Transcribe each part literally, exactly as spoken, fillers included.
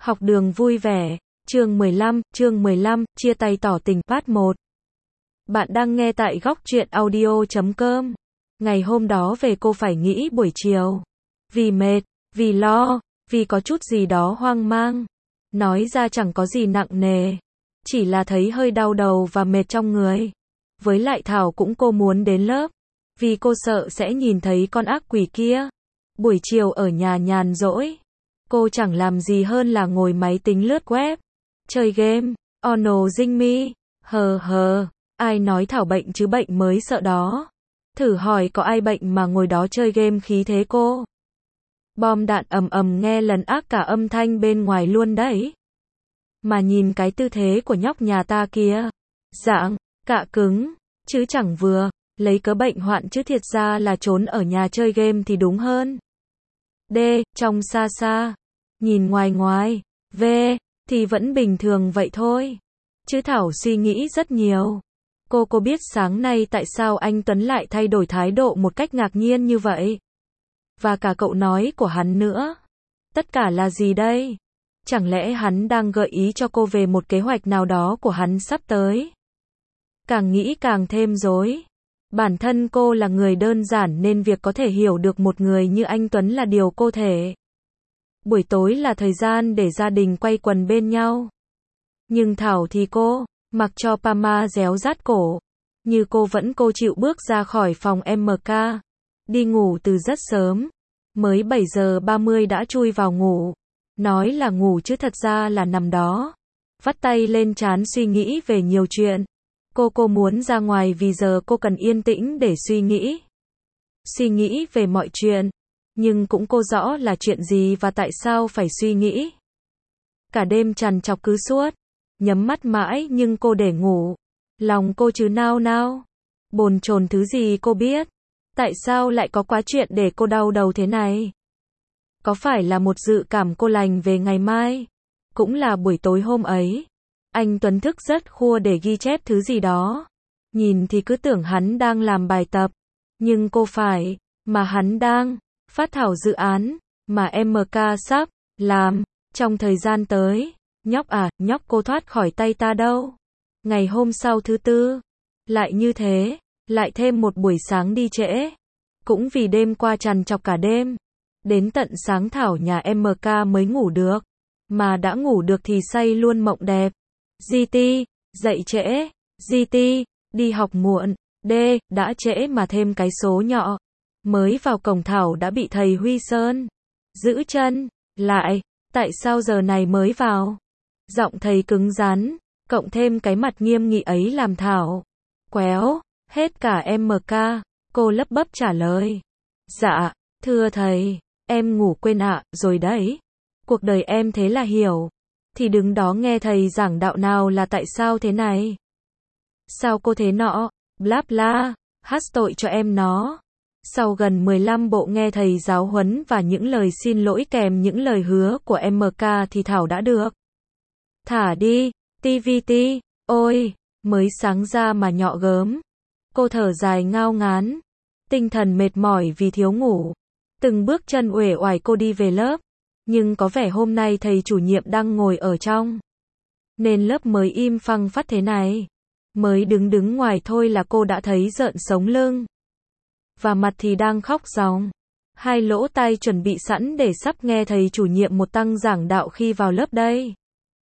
Học đường vui vẻ, chương mười lăm, chương mười lăm, chia tay tỏ tình part một. Bạn đang nghe tại góc truyện audio chấm com. Ngày hôm đó về cô phải nghĩ buổi chiều. Vì mệt, vì lo, vì có chút gì đó hoang mang. Nói ra chẳng có gì nặng nề. Chỉ là thấy hơi đau đầu và mệt trong người. Với lại Thảo cũng cô muốn đến lớp. Vì cô sợ sẽ nhìn thấy con ác quỷ kia. Buổi chiều ở nhà nhàn rỗi. Cô chẳng làm gì hơn là ngồi máy tính lướt web. Chơi game. Ono dinh mi. Hờ hờ. Ai nói Thảo bệnh chứ bệnh mới sợ đó. Thử hỏi có ai bệnh mà ngồi đó chơi game khí thế cô. Bom đạn ầm ầm nghe lần ác cả âm thanh bên ngoài luôn đấy. Mà nhìn cái tư thế của nhóc nhà ta kia. Dạng, cạ cứng. Chứ chẳng vừa, lấy cớ bệnh hoạn chứ thiệt ra là trốn ở nhà chơi game thì đúng hơn. D, trong xa xa. Nhìn ngoài ngoài. V, thì vẫn bình thường vậy thôi. Chứ Thảo suy nghĩ rất nhiều. Cô cô biết sáng nay tại sao anh Tuấn lại thay đổi thái độ một cách ngạc nhiên như vậy. Và cả cậu nói của hắn nữa. Tất cả là gì đây? Chẳng lẽ hắn đang gợi ý cho cô về một kế hoạch nào đó của hắn sắp tới? Càng nghĩ càng thêm rối. Bản thân cô là người đơn giản nên việc có thể hiểu được một người như anh Tuấn là điều cô thể. Buổi tối là thời gian để gia đình quây quần bên nhau. Nhưng Thảo thì cô, mặc cho Pama réo rát cổ. Như cô vẫn cô chịu bước ra khỏi phòng em ca. Đi ngủ từ rất sớm. Mới bảy giờ ba mươi đã chui vào ngủ. Nói là ngủ chứ thật ra là nằm đó. Vắt tay lên trán suy nghĩ về nhiều chuyện. Cô cô muốn ra ngoài vì giờ cô cần yên tĩnh để suy nghĩ. Suy nghĩ về mọi chuyện. Nhưng cũng cô rõ là chuyện gì và tại sao phải suy nghĩ. Cả đêm trằn trọc cứ suốt. Nhắm mắt mãi nhưng cô để ngủ. Lòng cô chứ nao nao. Bồn chồn thứ gì cô biết. Tại sao lại có quá chuyện để cô đau đầu thế này? Có phải là một dự cảm cô lành về ngày mai? Cũng là buổi tối hôm ấy. Anh Tuấn thức rất khua để ghi chép thứ gì đó. Nhìn thì cứ tưởng hắn đang làm bài tập. Nhưng cô phải, mà hắn đang phát thảo dự án, mà em ca sắp làm, trong thời gian tới. Nhóc à, nhóc cô thoát khỏi tay ta đâu. Ngày hôm sau thứ tư, lại như thế, lại thêm một buổi sáng đi trễ. Cũng vì đêm qua trằn trọc cả đêm. Đến tận sáng Thảo nhà em ca mới ngủ được. Mà đã ngủ được thì say luôn mộng đẹp. giê tê, dậy trễ. giê tê, đi học muộn. D, đã trễ mà thêm cái số nhỏ. Mới vào cổng Thảo đã bị thầy Huy Sơn giữ chân lại. Tại sao giờ này mới vào? Giọng thầy cứng rắn, cộng thêm cái mặt nghiêm nghị ấy làm Thảo quéo hết cả em ca. Cô lấp bấp trả lời. Dạ, thưa thầy, em ngủ quên ạ, rồi đấy. Cuộc đời em thế là hiểu. Thì đứng đó nghe thầy giảng đạo nào là tại sao thế này. Sao cô thế nọ, bla bla, hát tội cho em nó. Sau gần mười lăm bộ nghe thầy giáo huấn và những lời xin lỗi kèm những lời hứa của em ca thì Thảo đã được thả đi, tê vê tê, ôi, mới sáng ra mà nhọ gớm. Cô thở dài ngao ngán, tinh thần mệt mỏi vì thiếu ngủ. Từng bước chân uể oải cô đi về lớp. Nhưng có vẻ hôm nay thầy chủ nhiệm đang ngồi ở trong. Nên lớp mới im phăng phắt thế này. Mới đứng đứng ngoài thôi là cô đã thấy rợn sống lưng. Và mặt thì đang khóc ròng. Hai lỗ tai chuẩn bị sẵn để sắp nghe thầy chủ nhiệm một tăng giảng đạo khi vào lớp đây.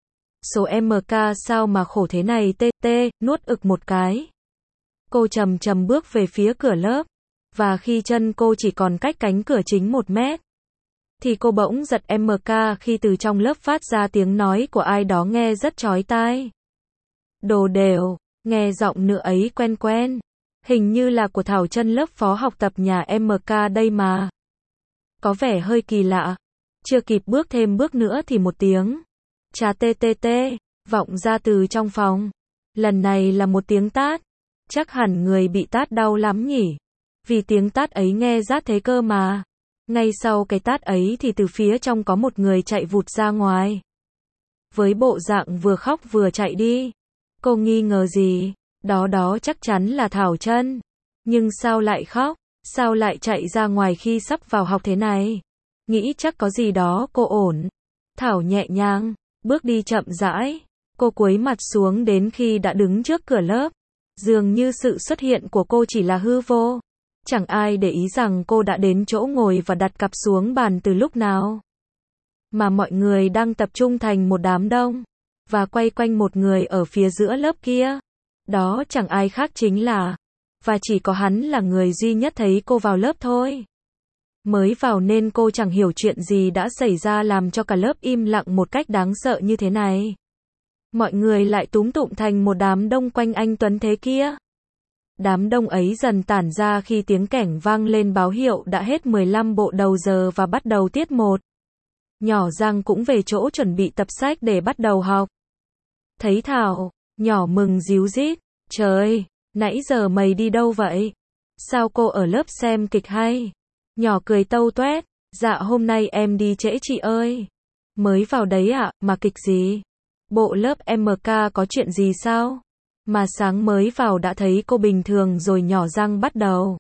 Số em ca sao mà khổ thế này tê tê, nuốt ực một cái. Cô chầm chầm bước về phía cửa lớp. Và khi chân cô chỉ còn cách cánh cửa chính một mét. Thì cô bỗng giật em ca khi từ trong lớp phát ra tiếng nói của ai đó nghe rất chói tai. Đồ đều, nghe giọng nữ ấy quen quen. Hình như là của Thảo chân lớp phó học tập nhà em ca đây mà. Có vẻ hơi kỳ lạ. Chưa kịp bước thêm bước nữa thì một tiếng chà tê tê tê vọng ra từ trong phòng. Lần này là một tiếng tát. Chắc hẳn người bị tát đau lắm nhỉ. Vì tiếng tát ấy nghe rát thế cơ mà. Ngay sau cái tát ấy thì từ phía trong có một người chạy vụt ra ngoài. Với bộ dạng vừa khóc vừa chạy đi. Cô nghi ngờ gì? Đó đó chắc chắn là Thảo Chân. Nhưng sao lại khóc? Sao lại chạy ra ngoài khi sắp vào học thế này? Nghĩ chắc có gì đó cô ổn. Thảo nhẹ nhàng, bước đi chậm rãi. Cô cúi mặt xuống đến khi đã đứng trước cửa lớp. Dường như sự xuất hiện của cô chỉ là hư vô. Chẳng ai để ý rằng cô đã đến chỗ ngồi và đặt cặp xuống bàn từ lúc nào. Mà mọi người đang tập trung thành một đám đông. Và quay quanh một người ở phía giữa lớp kia. Đó chẳng ai khác chính là. Và chỉ có hắn là người duy nhất thấy cô vào lớp thôi. Mới vào nên cô chẳng hiểu chuyện gì đã xảy ra làm cho cả lớp im lặng một cách đáng sợ như thế này. Mọi người lại túm tụm thành một đám đông quanh anh Tuấn thế kia. Đám đông ấy dần tản ra khi tiếng kẻng vang lên báo hiệu đã hết mười lăm bộ đầu giờ và bắt đầu tiết một. Nhỏ Giang cũng về chỗ chuẩn bị tập sách để bắt đầu học. Thấy Thảo, nhỏ mừng ríu rít. Trời, nãy giờ mày đi đâu vậy? Sao cô ở lớp xem kịch hay? Nhỏ cười tâu toét. Dạ hôm nay em đi trễ chị ơi. Mới vào đấy ạ, à, mà kịch gì? Bộ lớp em ca có chuyện gì sao? Mà sáng mới vào đã thấy cô bình thường rồi. Nhỏ Giang bắt đầu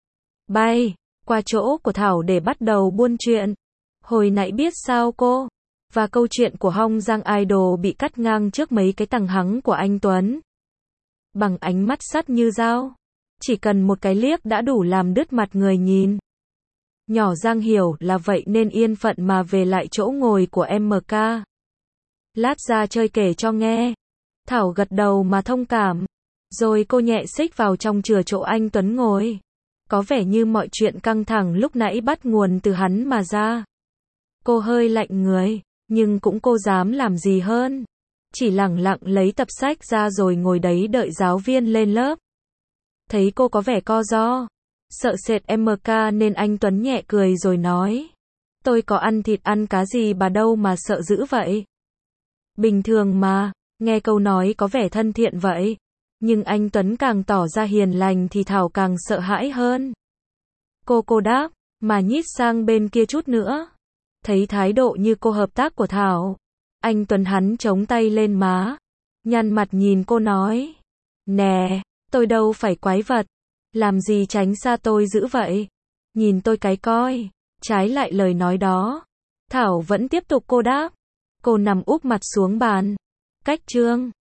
bay qua chỗ của Thảo để bắt đầu buôn chuyện. Hồi nãy biết sao cô? Và câu chuyện của Hong Giang Idol bị cắt ngang trước mấy cái tằng hắng của anh Tuấn. Bằng ánh mắt sắt như dao. Chỉ cần một cái liếc đã đủ làm đứt mặt người nhìn. Nhỏ Giang hiểu là vậy nên yên phận mà về lại chỗ ngồi của em ca. Lát ra chơi kể cho nghe. Thảo gật đầu mà thông cảm. Rồi cô nhẹ xích vào trong chừa chỗ anh Tuấn ngồi. Có vẻ như mọi chuyện căng thẳng lúc nãy bắt nguồn từ hắn mà ra. Cô hơi lạnh người, nhưng cũng cô dám làm gì hơn. Chỉ lẳng lặng lấy tập sách ra rồi ngồi đấy đợi giáo viên lên lớp. Thấy cô có vẻ co ro, sợ sệt em ca nên anh Tuấn nhẹ cười rồi nói. Tôi có ăn thịt ăn cá gì bà đâu mà sợ dữ vậy. Bình thường mà, nghe câu nói có vẻ thân thiện vậy. Nhưng anh Tuấn càng tỏ ra hiền lành thì Thảo càng sợ hãi hơn. Cô cô đáp, mà nhích sang bên kia chút nữa. Thấy thái độ như cô hợp tác của Thảo. Anh Tuấn hắn chống tay lên má. Nhăn mặt nhìn cô nói. Nè, tôi đâu phải quái vật. Làm gì tránh xa tôi dữ vậy? Nhìn tôi cái coi. Trái lại lời nói đó. Thảo vẫn tiếp tục cô đáp. Cô nằm úp mặt xuống bàn. Cách chương.